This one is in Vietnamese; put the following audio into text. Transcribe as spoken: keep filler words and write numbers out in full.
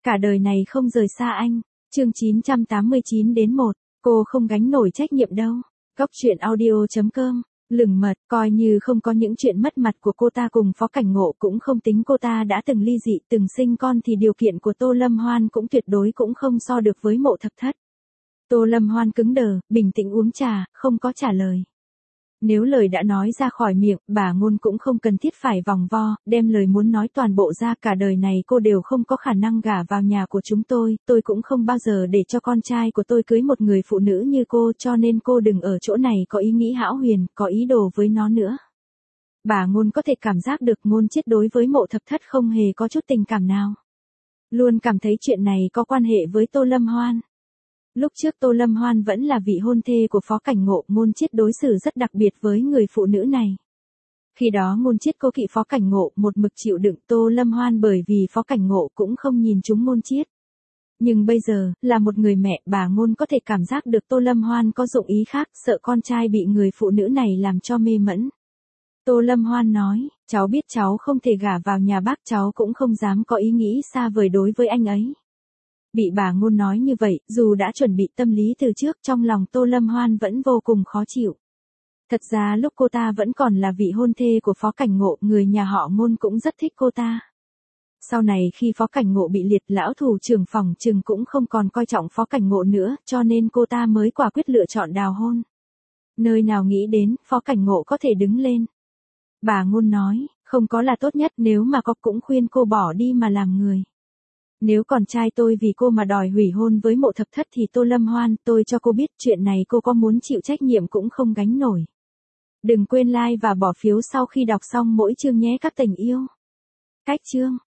Cả đời này không rời xa anh. Chương chín trăm tám mươi chín đến một, cô không gánh nổi trách nhiệm đâu. Góc truyện audio chấm com. Lừng mật, coi như không có những chuyện mất mặt của cô ta cùng Phó Cảnh Ngộ cũng không tính cô ta đã từng ly dị từng sinh con thì điều kiện của Tô Lâm Hoan cũng tuyệt đối cũng không so được với Mộ Thập Thất. Tô Lâm Hoan cứng đờ, bình tĩnh uống trà, không có trả lời. Nếu lời đã nói ra khỏi miệng, bà Ngôn cũng không cần thiết phải vòng vo, đem lời muốn nói toàn bộ ra. Cả đời này cô đều không có khả năng gả vào nhà của chúng tôi, tôi cũng không bao giờ để cho con trai của tôi cưới một người phụ nữ như cô, cho nên cô đừng ở chỗ này có ý nghĩ hão huyền, có ý đồ với nó nữa. Bà Ngôn có thể cảm giác được Ngôn Chiết đối với Mộ Thập Thất không hề có chút tình cảm nào. Luôn cảm thấy chuyện này có quan hệ với Tô Lâm Hoan. Lúc trước Tô Lâm Hoan vẫn là vị hôn thê của Phó Cảnh Ngộ, Ngôn Chiết đối xử rất đặc biệt với người phụ nữ này. Khi đó Ngôn Chiết cố kỵ Phó Cảnh Ngộ, một mực chịu đựng Tô Lâm Hoan bởi vì Phó Cảnh Ngộ cũng không nhìn trúng Ngôn Chiết. Nhưng bây giờ, là một người mẹ, bà Ngôn có thể cảm giác được Tô Lâm Hoan có dụng ý khác, sợ con trai bị người phụ nữ này làm cho mê mẫn. Tô Lâm Hoan nói, cháu biết cháu không thể gả vào nhà bác, cháu cũng không dám có ý nghĩ xa vời đối với anh ấy. Bị bà Ngôn nói như vậy, dù đã chuẩn bị tâm lý từ trước, trong lòng Tô Lâm Hoan vẫn vô cùng khó chịu. Thật ra lúc cô ta vẫn còn là vị hôn thê của Phó Cảnh Ngộ, người nhà họ Ngôn cũng rất thích cô ta. Sau này khi Phó Cảnh Ngộ bị liệt, lão thủ trưởng phòng trừng cũng không còn coi trọng Phó Cảnh Ngộ nữa, cho nên cô ta mới quả quyết lựa chọn đào hôn. Nơi nào nghĩ đến, Phó Cảnh Ngộ có thể đứng lên. Bà Ngôn nói, không có là tốt nhất, nếu mà có cũng khuyên cô bỏ đi mà làm người. Nếu con trai tôi vì cô mà đòi hủy hôn với Mộ Thập Thất thì Tô Lâm Hoan, tôi cho cô biết chuyện này cô có muốn chịu trách nhiệm cũng không gánh nổi. Đừng quên like và bỏ phiếu sau khi đọc xong mỗi chương nhé các tình yêu. Cách chương.